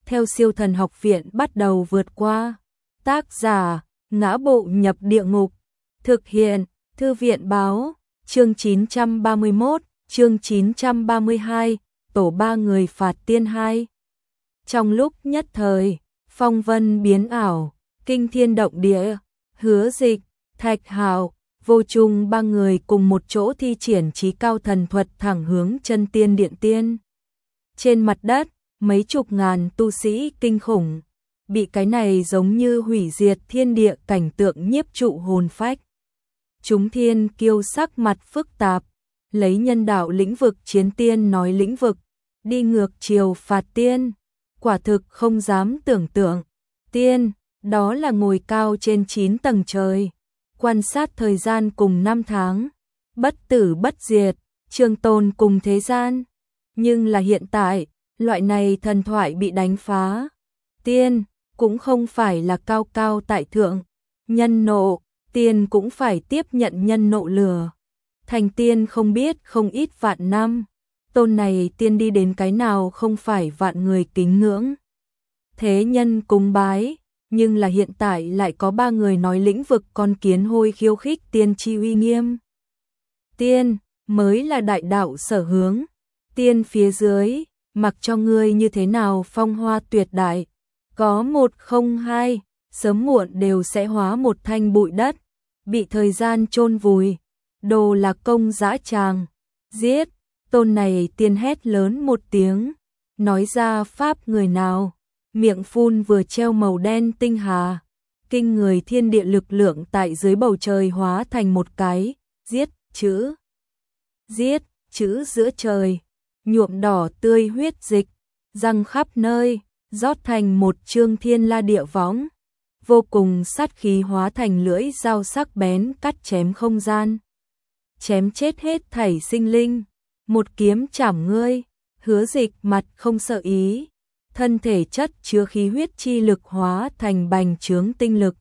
theo Siêu Thần Học Viện bắt đầu vượt qua. Tác giả: Ngã Bộ Nhập Địa Ngục. Thực hiện: Thư viện báo. Chương 931, chương 932, tổ 3 người phạt tiên 2. Trong lúc nhất thời, phong vân biến ảo, kinh thiên động địa, Hứa Dịch, Thạch Hạo, Vô Trung 3 người cùng một chỗ thi triển chí cao thần thuật thẳng hướng chân tiên điện tiên. Trên mặt đất, mấy chục ngàn tu sĩ kinh khủng, bị cái này giống như hủy diệt thiên địa cảnh tượng nhiếp trụ hồn phách. Chúng thiên kiêu sắc mặt phức tạp, lấy nhân đạo lĩnh vực chiến tiên nói lĩnh vực, đi ngược chiều phạt tiên, quả thực không dám tưởng tượng. Tiên, đó là ngồi cao trên 9 tầng trời, quan sát thời gian cùng năm tháng, bất tử bất diệt, trường tồn cùng thế gian. Nhưng là hiện tại, loại này thần thoại bị đánh phá. Tiên cũng không phải là cao cao tại thượng, nhân nộ, tiên cũng phải tiếp nhận nhân nộ lửa. Thành tiên không biết không ít vạn năm, tôn này tiên đi đến cái nào không phải vạn người kính ngưỡng. Thế nhân cúng bái, nhưng là hiện tại lại có 3 người nói lĩnh vực con kiến hôi khiêu khích tiên chi uy nghiêm. Tiên mới là đại đạo sở hướng, tiên phía dưới, mặc cho ngươi như thế nào phong hoa tuyệt đại, có một không hai, sớm muộn đều sẽ hóa một thanh bụi đất, bị thời gian chôn vùi. Đồ là công dã tràng, giết. Tôn này tiên hét lớn một tiếng, nói ra pháp người nào, miệng phun vừa treo màu đen tinh hà, kinh người thiên địa lực lượng tại dưới bầu trời hóa thành một cái giết chữ giữa trời, nhuộm đỏ tươi huyết dịch, răng khắp nơi, rót thành một chương thiên la địa võng, vô cùng sát khí hóa thành lưỡi dao sắc bén cắt chém không gian, chém chết hết thảy sinh linh. Một kiếm chảm ngươi. Hứa Dịch mặt không sợ ý, thân thể chất chứa khí huyết chi lực hóa thành bành trướng tinh lực.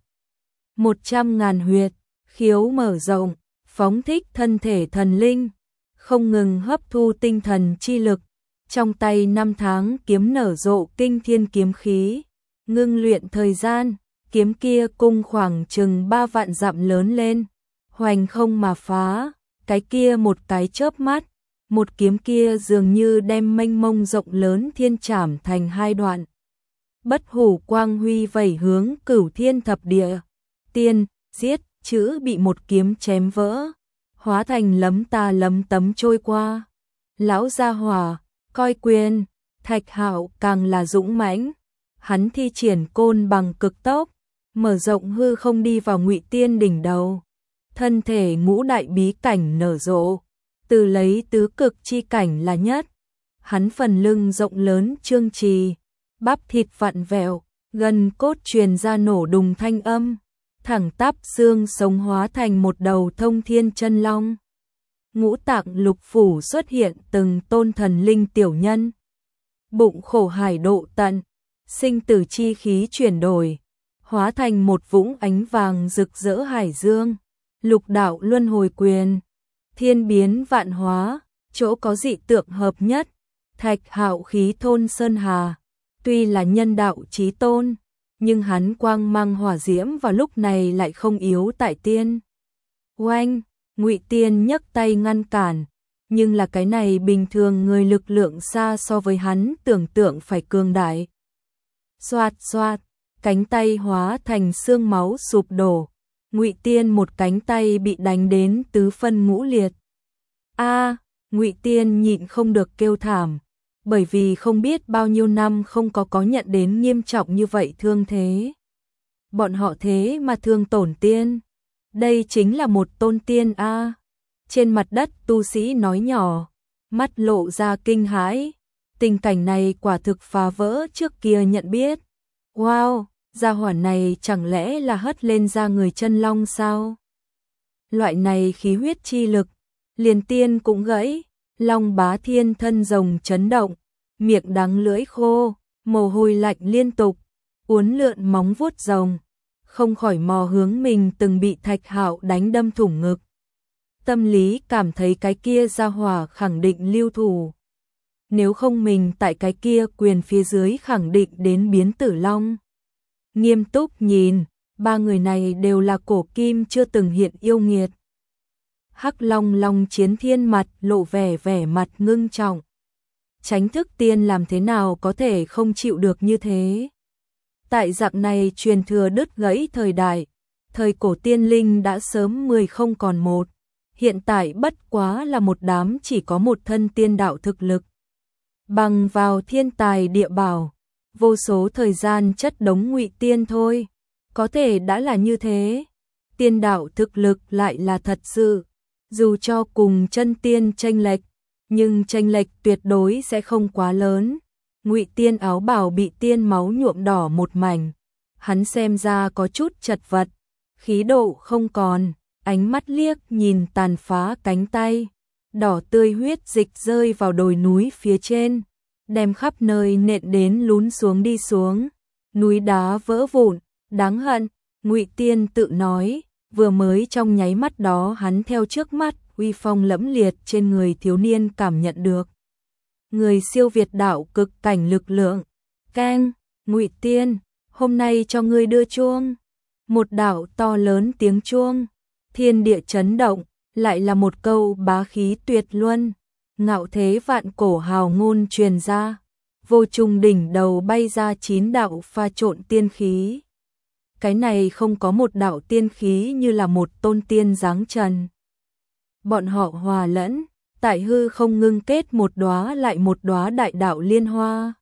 100.000 huyệt, khiếu mở rộng, phóng thích thân thể thần linh, không ngừng hấp thu tinh thần chi lực. Trong tay 5 tháng kiếm nở rộ kinh thiên kiếm khí, ngưng luyện thời gian, kiếm kia cung khoảng chừng 3 vạn dặm lớn lên, hoành không mà phá, cái kia một cái chớp mắt. Một kiếm kia dường như đem mênh mông rộng lớn thiên trảm thành 2 đoạn. Bất hủ quang huy vẩy hướng cửu thiên thập địa. Tiên, giết, chữ bị một kiếm chém vỡ, hóa thành lấm ta lấm tấm trôi qua. Lão gia hỏa, coi quyền, Thạch Hạo càng là dũng mãnh. Hắn thi triển côn bằng cực tốc, mở rộng hư không đi vào Ngụy Tiên đỉnh đầu. Thân thể ngũ đại bí cảnh nở rộ. Từ lấy tứ cực chi cảnh là nhất, hắn phần lưng rộng lớn trương trì, bắp thịt vặn vẹo, gần cốt truyền ra nổ đùng thanh âm, thẳng tắp xương sống hóa thành một đầu thông thiên chân long. Ngũ tạng lục phủ xuất hiện từng tôn thần linh tiểu nhân, bụng khổ hải độ tận, sinh tử chi khí chuyển đổi, hóa thành một vũng ánh vàng rực rỡ hải dương, lục đạo luân hồi quyền. Thiên biến vạn hóa, chỗ có dị tượng hợp nhất, Thạch Hạo khí thôn sơn hà, tuy là nhân đạo chí tôn, nhưng hắn quang mang hỏa diễm vào lúc này lại không yếu tại tiên. Oanh, Ngụy Tiên nhấc tay ngăn cản, nhưng là cái này bình thường người lực lượng xa so với hắn tưởng tượng phải cường đại. Xoạt xoạt, cánh tay hóa thành xương máu sụp đổ. Ngụy Tiên một cánh tay bị đánh đến tứ phân ngũ liệt. Ngụy Tiên nhịn không được kêu thảm, bởi vì không biết bao nhiêu năm không có nhận đến nghiêm trọng như vậy thương thế. Bọn họ thế mà thương tổn tiên. Đây chính là một tôn tiên a. Trên mặt đất tu sĩ nói nhỏ, mắt lộ ra kinh hãi. Tình cảnh này quả thực phá vỡ trước kia nhận biết. Wow! Gia hỏa này chẳng lẽ là hất lên ra người chân long sao? Loại này khí huyết chi lực, liền tiên cũng gãy, Long Bá Thiên thân rồng chấn động, miệng đắng lưỡi khô, mồ hôi lạnh liên tục, uốn lượn móng vuốt rồng, không khỏi mò hướng mình từng bị Thạch Hạo đánh đâm thủng ngực. Tâm lý cảm thấy cái kia gia hỏa khẳng định lưu thủ. nếu không mình tại cái kia quyền phía dưới khẳng định đến biến tử long. Nghiêm túc nhìn, ba người này đều là cổ kim chưa từng hiện yêu nghiệt. Hắc Long Long Chiến Thiên mặt lộ vẻ mặt ngưng trọng. Chánh Thức Tiên làm thế nào có thể không chịu được như thế? Tại dạng này truyền thừa đứt gãy thời đại, thời cổ tiên linh đã sớm 10 không còn một, hiện tại bất quá là một đám chỉ có một thân tiên đạo thực lực. Bằng vào thiên tài địa bảo, vô số thời gian chất đống ngụy tiên thôi, có thể đã là như thế. Tiên đạo thực lực lại là thật sự, dù cho cùng chân tiên chênh lệch, nhưng chênh lệch tuyệt đối sẽ không quá lớn. Ngụy tiên áo bào bị tiên máu nhuộm đỏ một mảnh, hắn xem ra có chút chật vật, khí độ không còn, ánh mắt liếc nhìn tàn phá cánh tay, đỏ tươi huyết dịch rơi vào đồi núi phía trên, đem khắp nơi nện đến lún xuống đi xuống, núi đá vỡ vụn, đáng hận. Ngụy tiên tự nói, vừa mới trong nháy mắt đó hắn theo trước mắt uy phong lẫm liệt trên người thiếu niên cảm nhận được người siêu việt đạo cực cảnh lực lượng. Keng, Ngụy tiên, hôm nay cho ngươi đưa chuông. Một đạo to lớn tiếng chuông, thiên địa chấn động, lại là một câu bá khí tuyệt luân, ngạo thế vạn cổ hào ngôn truyền ra. Vô Trung đỉnh đầu bay ra 9 đạo pha trộn tiên khí. Cái này không có một đạo tiên khí như là một tôn tiên giáng trần. Bọn họ hòa lẫn, tại hư không ngưng kết một đóa lại một đóa đại đạo liên hoa.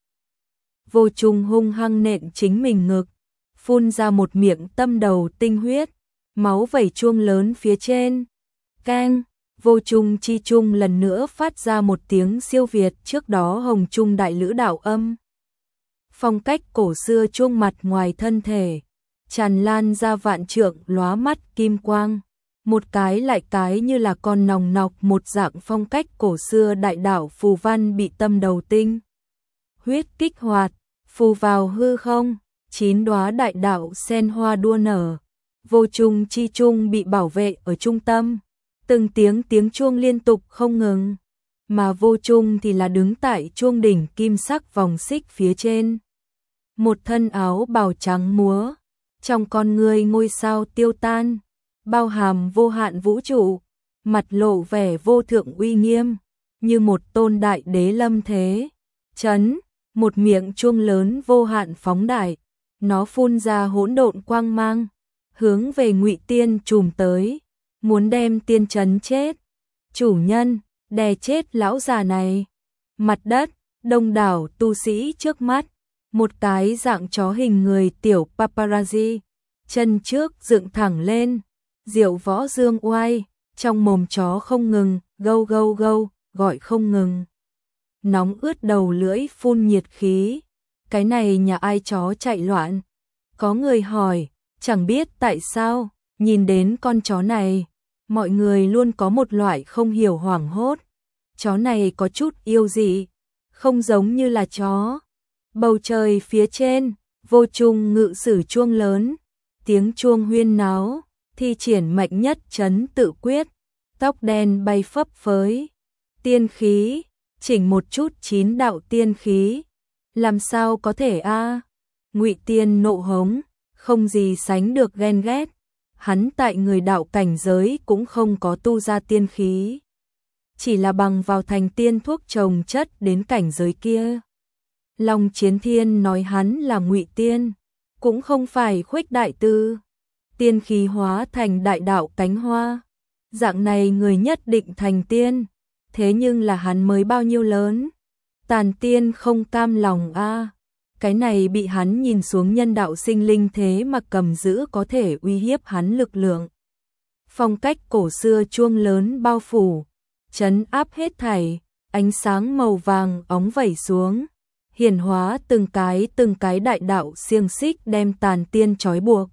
Vô Trung hung hăng nện chính mình ngực, phun ra một miệng tâm đầu tinh huyết, máu vẩy chuông lớn phía trên. Keng, Vô Trung chi trung lần nữa phát ra một tiếng siêu việt trước đó hồng trung đại lữ đạo âm. Phong cách cổ xưa chuông mặt ngoài thân thể, tràn lan ra vạn trượng lóa mắt kim quang. Một cái lại cái như là con nòng nọc một dạng phong cách cổ xưa đại đạo phù văn bị tâm đầu tinh huyết kích hoạt, phù vào hư không, 9 đóa đại đạo sen hoa đua nở. Vô Trung chi trung bị bảo vệ ở trung tâm, từng tiếng chuông liên tục không ngừng, mà Vô Trung thì là đứng tại chuông đỉnh kim sắc vòng xích phía trên. Một thân áo bào trắng múa, trong con người ngôi sao tiêu tan, bao hàm vô hạn vũ trụ, mặt lộ vẻ vô thượng uy nghiêm, như một tôn đại đế lâm thế. Chấn, một miệng chuông lớn vô hạn phóng đại, nó phun ra hỗn độn quang mang, hướng về Ngụy tiên trùm tới, muốn đem tiên chấn chết. Chủ nhân, đè chết lão già này. Mặt đất, đông đảo tu sĩ trước mắt, một cái dạng chó hình người tiểu paparazzi, chân trước dựng thẳng lên, diệu võ dương oai, trong mồm chó không ngừng, gâu gâu gâu, gọi không ngừng. Nóng ướt đầu lưỡi phun nhiệt khí, cái này nhà ai chó chạy loạn? Có người hỏi, chẳng biết tại sao, nhìn đến con chó này, mọi người luôn có một loại không hiểu hoảng hốt. Chó này có chút yêu dị, không giống như là chó. Bầu trời phía trên, Vô Trung ngự sử chuông lớn, tiếng chuông huyên náo, thi triển mạnh nhất trấn tự quyết, tóc đen bay phấp phới, tiên khí, chỉnh một chút 9 đạo tiên khí, làm sao có thể a? Ngụy tiên nộ hống, không gì sánh được ghen ghét, hắn tại người đạo cảnh giới cũng không có tu ra tiên khí, chỉ là bằng vào thành tiên thuốc trồng chất đến cảnh giới kia. Long Chiến Thiên nói hắn là Ngụy tiên, cũng không phải khuếch đại tư, tiên khí hóa thành đại đạo cánh hoa, dạng này người nhất định thành tiên, thế nhưng là hắn mới bao nhiêu lớn, tàn tiên không cam lòng a. Cái này bị hắn nhìn xuống nhân đạo sinh linh thế mà cầm giữ có thể uy hiếp hắn lực lượng. Phong cách cổ xưa chuông lớn bao phủ, trấn áp hết thảy, ánh sáng màu vàng óng vẩy xuống, hiển hóa từng cái đại đạo xiềng xích đem tàn tiên trói buộc.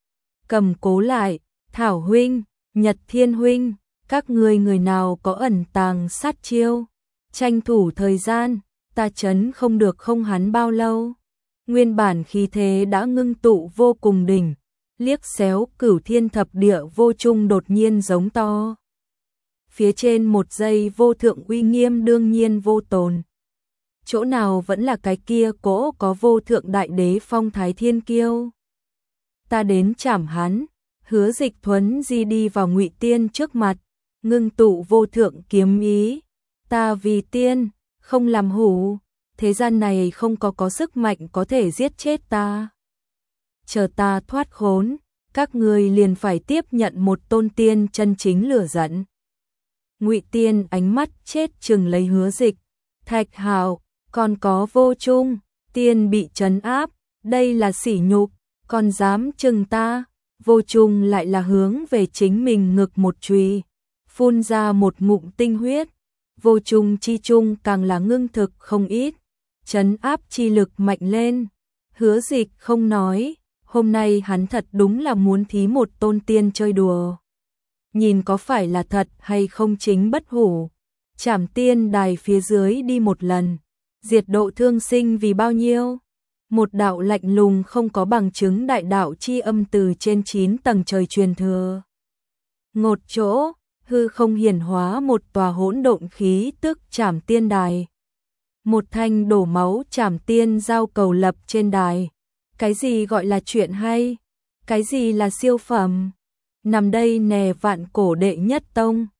Cầm cố lại, Thảo huynh, Nhật Thiên huynh, các ngươi người nào có ẩn tàng sát chiêu, tranh thủ thời gian, ta chấn không được không hắn bao lâu. Nguyên bản khí thế đã ngưng tụ vô cùng đỉnh, liếc xéo cửu thiên thập địa Vô Trung đột nhiên giống to. Phía trên một giây vô thượng uy nghiêm đương nhiên vô tồn. chỗ nào vẫn là cái kia cỗ có vô thượng đại đế phong thái thiên kiêu. Ta đến chảm hắn. Hứa Dịch thuấn di đi vào Ngụy Tiên trước mặt, ngưng tụ vô thượng kiếm ý. Ta vì tiên, không làm hủ, thế gian này không có sức mạnh có thể giết chết ta. Chờ ta thoát khốn, các ngươi liền phải tiếp nhận một tôn tiên chân chính lửa giận. Ngụy Tiên ánh mắt chết chừng lấy Hứa Dịch. Thạch Hạo, còn có Vô Trung, tiên bị trấn áp, đây là sỉ nhục, còn dám chừng ta. Vô Trung lại là hướng về chính mình ngực một chùy, phun ra một ngụm tinh huyết. Vô Trung chi trung càng là ngưng thực không ít, trấn áp chi lực mạnh lên. Hứa Dịch không nói, hôm nay hắn thật đúng là muốn thí một tôn tiên chơi đùa. Nhìn có phải là thật hay không chính bất hủ. Trảm tiên đài phía dưới đi một lần, diệt độ thương sinh vì bao nhiêu? Một đạo lạnh lùng không có bằng chứng đại đạo chi âm từ trên 9 tầng trời truyền thừa. Ngột chỗ, hư không hiển hóa một tòa hỗn độn khí tức Trảm tiên đài. Một thanh đổ máu Trảm tiên giao cầu lập trên đài. Cái gì gọi là chuyện hay? Cái gì là siêu phẩm? Nằm đây nè vạn cổ đệ nhất tông,